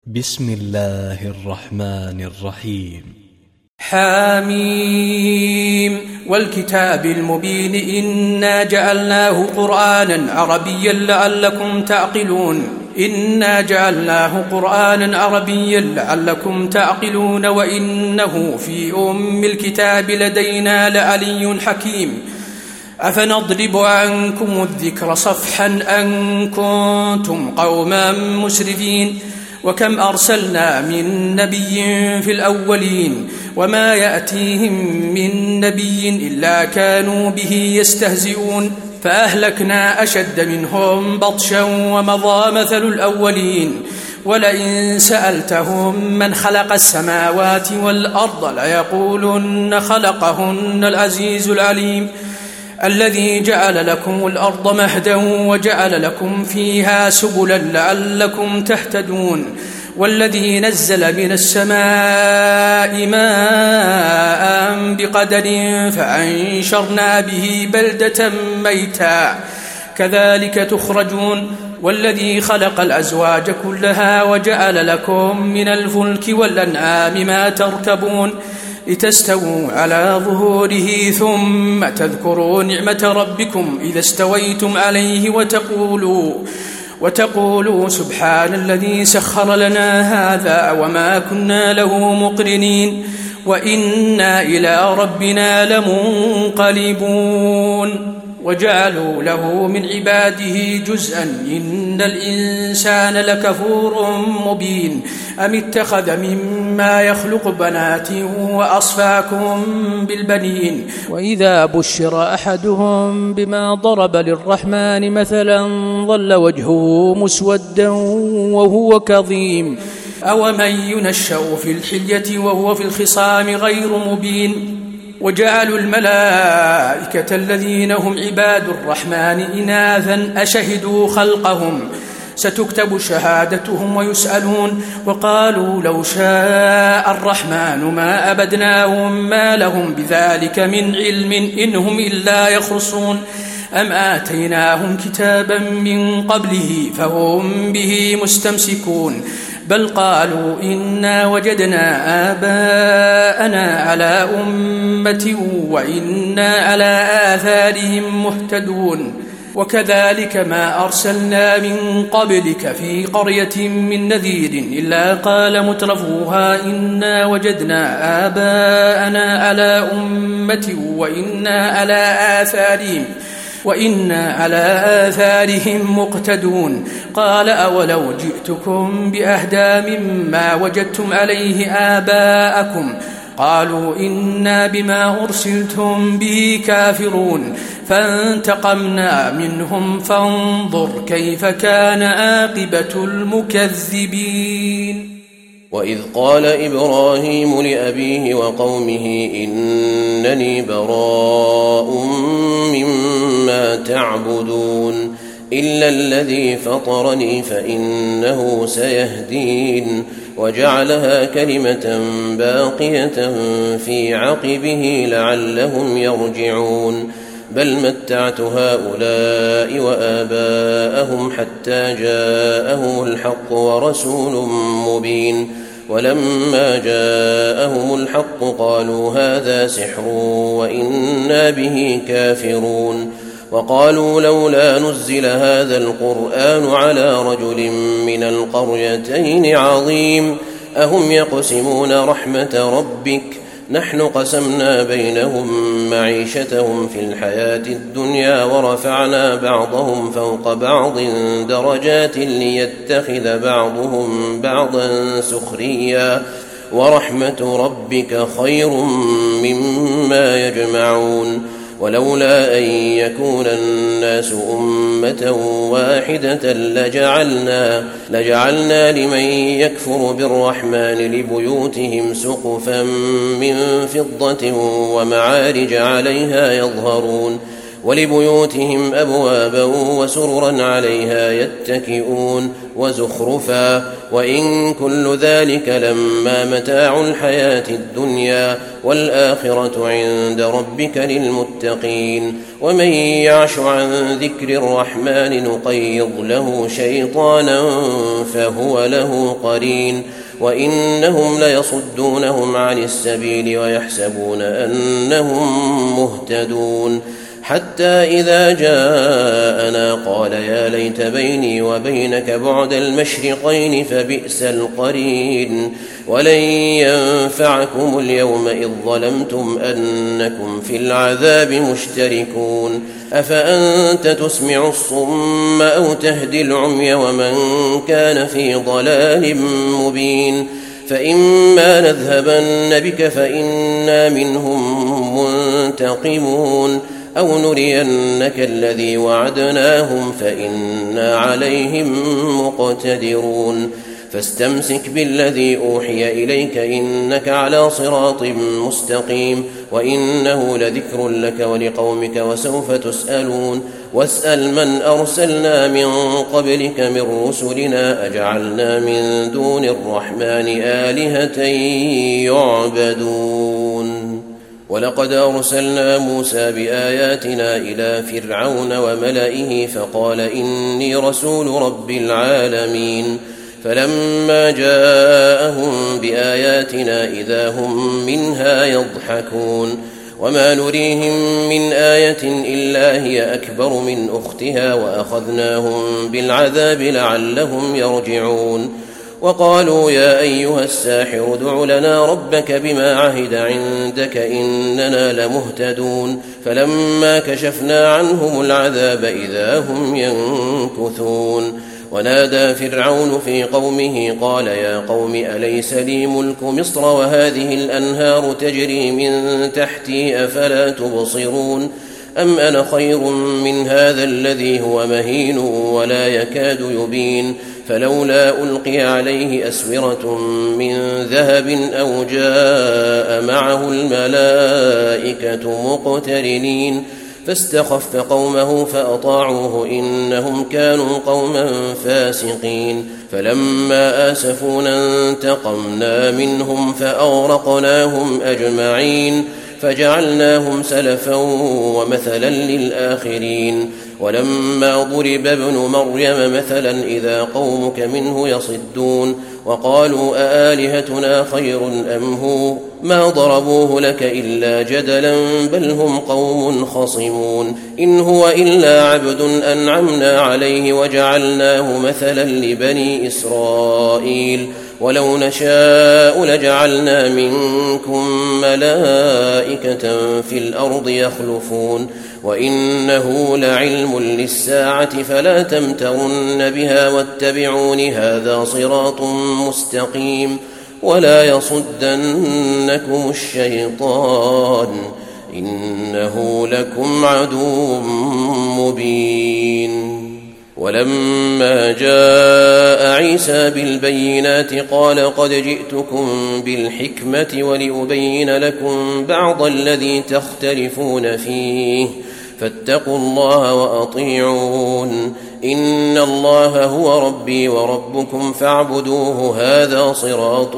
بسم الله الرحمن الرحيم. حاميم والكتاب المبين إنا جعلناه قرآنا عربيا لعلكم تعقلون وإنه في أم الكتاب لدينا لعلي حكيم. أفنضرب عنكم الذكر صفحا أن كنتم قوما مسرفين وكم أرسلنا من نبي في الأولين وما يأتيهم من نبي إلا كانوا به يستهزئون فأهلكنا أشد منهم بطشا ومضى مثل الأولين ولئن سألتهم من خلق السماوات والأرض ليقولن خلقهن العزيز العليم الذي جعل لكم الأرض مهدا وجعل لكم فيها سبلا لعلكم تهتدون والذي نزل من السماء ماء بقدر فأنشرنا به بلدة ميتا كذلك تخرجون والذي خلق الأزواج كلها وجعل لكم من الفلك والأنعام ما تركبون لتستووا على ظهوره ثم تذكروا نعمة ربكم إذا استويتم عليه وتقولوا سبحان الذي سخر لنا هذا وما كنا له مقرنين وإنا إلى ربنا لمنقلبون وجعلوا له من عباده جزءا إن الإنسان لكفور مبين أم اتخذ مما يخلق بنات وأصفاكم بالبنين وإذا بشر أحدهم بما ضرب للرحمن مثلا ظل وجهه مسودا وهو كظيم أومن ينشأ في الحلية وهو في الخصام غير مبين وجعلوا الملائكة الذين هم عباد الرحمن إناثا أشهدوا خلقهم ستكتب شهادتهم ويسألون وقالوا لو شاء الرحمن ما أبدناهم ما لهم بذلك من علم إنهم إلا يخرصون أم آتيناهم كتابا من قبله فهم به مستمسكون بل قالوا إنا وجدنا آباءنا على أمة وإنا على آثارهم مهتدون وكذلك ما أرسلنا من قبلك في قرية من نذير إلا قال مترفوها إنا وجدنا آباءنا على أمة وإنا على آثارهم مقتدون قال أولو جئتكم بأهدى مما وجدتم عليه آباءكم قالوا إنا بما أرسلتم به كافرون فانتقمنا منهم فانظر كيف كان عاقبة المكذبين. وإذ قال إبراهيم لأبيه وقومه إنني براء مما تعبدون إلا الذي فطرني فإنه سيهدين وجعلها كلمة باقية في عقبه لعلهم يرجعون بل متعت هؤلاء وآباءهم حتى جاءهم الحق ورسول مبين ولما جاءهم الحق قالوا هذا سحر وإنا به كافرون وقالوا لولا نزل هذا القرآن على رجل من القريتين عظيم أهم يقسمون رحمة ربك نحن قسمنا بينهم معيشتهم في الحياة الدنيا ورفعنا بعضهم فوق بعض درجات ليتخذ بعضهم بعضا سخريا ورحمة ربك خير مما يجمعون ولولا أن يكون الناس أمة واحدة لجعلنا لمن يكفر بالرحمن لبيوتهم سقفا من فضة ومعارج عليها يظهرون ولبيوتهم أبوابا وسررا عليها يتكئون وزخرفا وإن كل ذلك لما متاع الحياة الدنيا والآخرة عند ربك للمتقين ومن يعش عن ذكر الرحمن نقيض له شيطانا فهو له قرين وإنهم ليصدونهم عن السبيل ويحسبون أنهم مهتدون حتى إذا جاءنا قال يا ليت بيني وبينك بعد المشرقين فبئس القرين ولن ينفعكم اليوم إذ ظلمتم أنكم في العذاب مشتركون أفأنت تسمع الصم أو تهدي العمي ومن كان في ضلال مبين فإما نذهبن بك فإنا منهم منتقمون أو نرينك الذي وعدناهم فإنا عليهم مقتدرون فاستمسك بالذي أوحي إليك إنك على صراط مستقيم وإنه لذكر لك ولقومك وسوف تسألون واسأل من أرسلنا من قبلك من رسلنا أجعلنا من دون الرحمن آلهة يعبدون ولقد أرسلنا موسى بآياتنا إلى فرعون وملئه فقال إني رسول رب العالمين فلما جاءهم بآياتنا إذا هم منها يضحكون وما نريهم من آية إلا هي أكبر من أختها وأخذناهم بالعذاب لعلهم يرجعون وقالوا يا أيها الساحر ادع لنا ربك بما عهد عندك إننا لمهتدون فلما كشفنا عنهم العذاب إذا هم ينكثون ونادى فرعون في قومه قال يا قوم أليس لي ملك مصر وهذه الأنهار تجري من تحتي أفلا تبصرون أم أنا خير من هذا الذي هو مهين ولا يكاد يبين فلولا ألقي عليه أسورة من ذهب أو جاء معه الملائكة مقترنين فاستخف قومه فأطاعوه إنهم كانوا قوما فاسقين فلما آسفونا انتقمنا منهم فأغرقناهم أجمعين فجعلناهم سلفا ومثلا للآخرين ولما ضرب ابن مريم مثلا إذا قومك منه يصدون وقالوا أآلهتنا خير أم هو ما ضربوه لك إلا جدلا بل هم قوم خصمون إن هو إلا عبد أنعمنا عليه وجعلناه مثلا لبني إسرائيل ولو نشاء لجعلنا منكم ملائكة في الأرض يخلفون وإنه لعلم للساعة فلا تمترن بها واتبعون هذا صراط مستقيم ولا يصدنكم الشيطان إنه لكم عدو مبين ولما جاء عيسى بالبينات قال قد جئتكم بالحكمة ولأبين لكم بعض الذي تختلفون فيه فاتقوا الله وأطيعون إن الله هو ربي وربكم فاعبدوه هذا صراط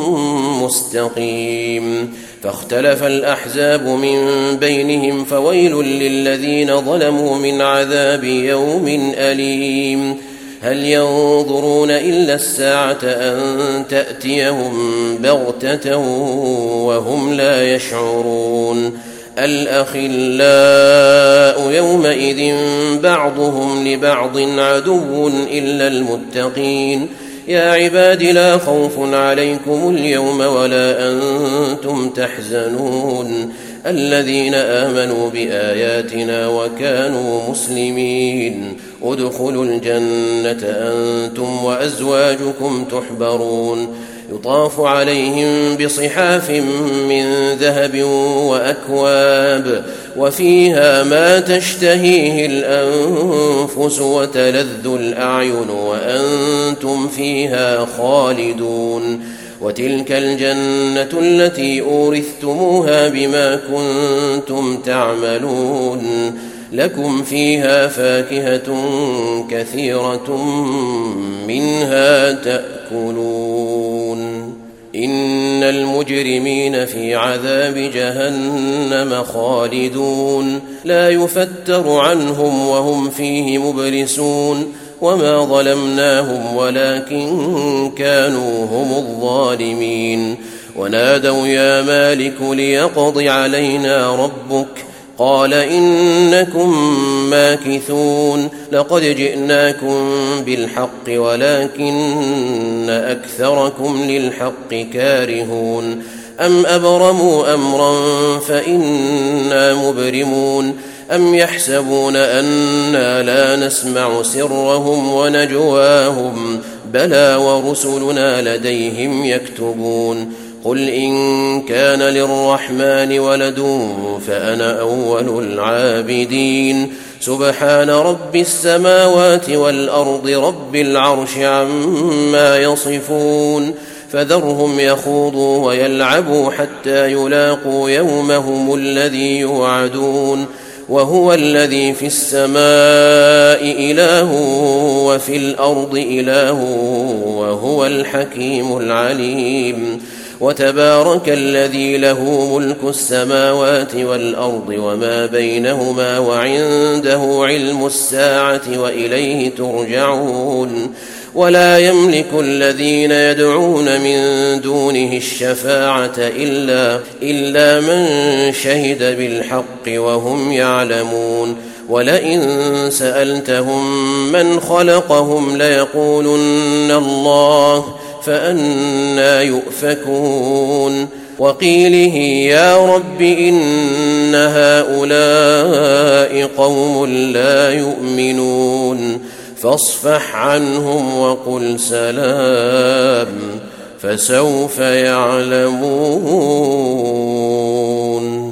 مستقيم فاختلف الأحزاب من بينهم فويل للذين ظلموا من عذاب يوم أليم هل ينظرون إلا الساعة أن تأتيهم بغتة وهم لا يشعرون الأخلاء يومئذ بعضهم لبعض عدو إلا المتقين يا عباد لا خوف عليكم اليوم ولا أنتم تحزنون الذين آمنوا بآياتنا وكانوا مسلمين ادخلوا الجنة أنتم وأزواجكم تحبرون يطاف عليهم بصحاف من ذهب وأكواب وفيها ما تشتهيه الأنفس وتلذ الأعين وأنتم فيها خالدون وتلك الجنة التي أورثتموها بما كنتم تعملون لكم فيها فاكهة كثيرة منها تأكلون إن المجرمين في عذاب جهنم خالدون لا يفتر عنهم وهم فيه مبلسون وما ظلمناهم ولكن كانوا هم الظالمين ونادوا يا مالك ليقض علينا ربك قال إنكم ماكثون لقد جئناكم بالحق ولكن أكثركم للحق كارهون أم أبرموا أمرا فإنا مبرمون أم يحسبون أنا لا نسمع سرهم ونجواهم بلى ورسلنا لديهم يكتبون قل إن كان للرحمن ولد فأنا أول العابدين سبحان رب السماوات والأرض رب العرش عما يصفون فذرهم يخوضوا ويلعبوا حتى يلاقوا يومهم الذي يوعدون وهو الذي في السماء إله وفي الأرض إله وهو الحكيم العليم وتبارك الذي له ملك السماوات والأرض وما بينهما وعنده علم الساعة وإليه ترجعون ولا يملك الذين يدعون من دونه الشفاعة إلا من شهد بالحق وهم يعلمون ولئن سألتهم من خلقهم ليقولن الله فأنى يؤفكون وقيله يا رب إن هؤلاء قوم لا يؤمنون فاصفح عنهم وقل سلام فسوف يعلمون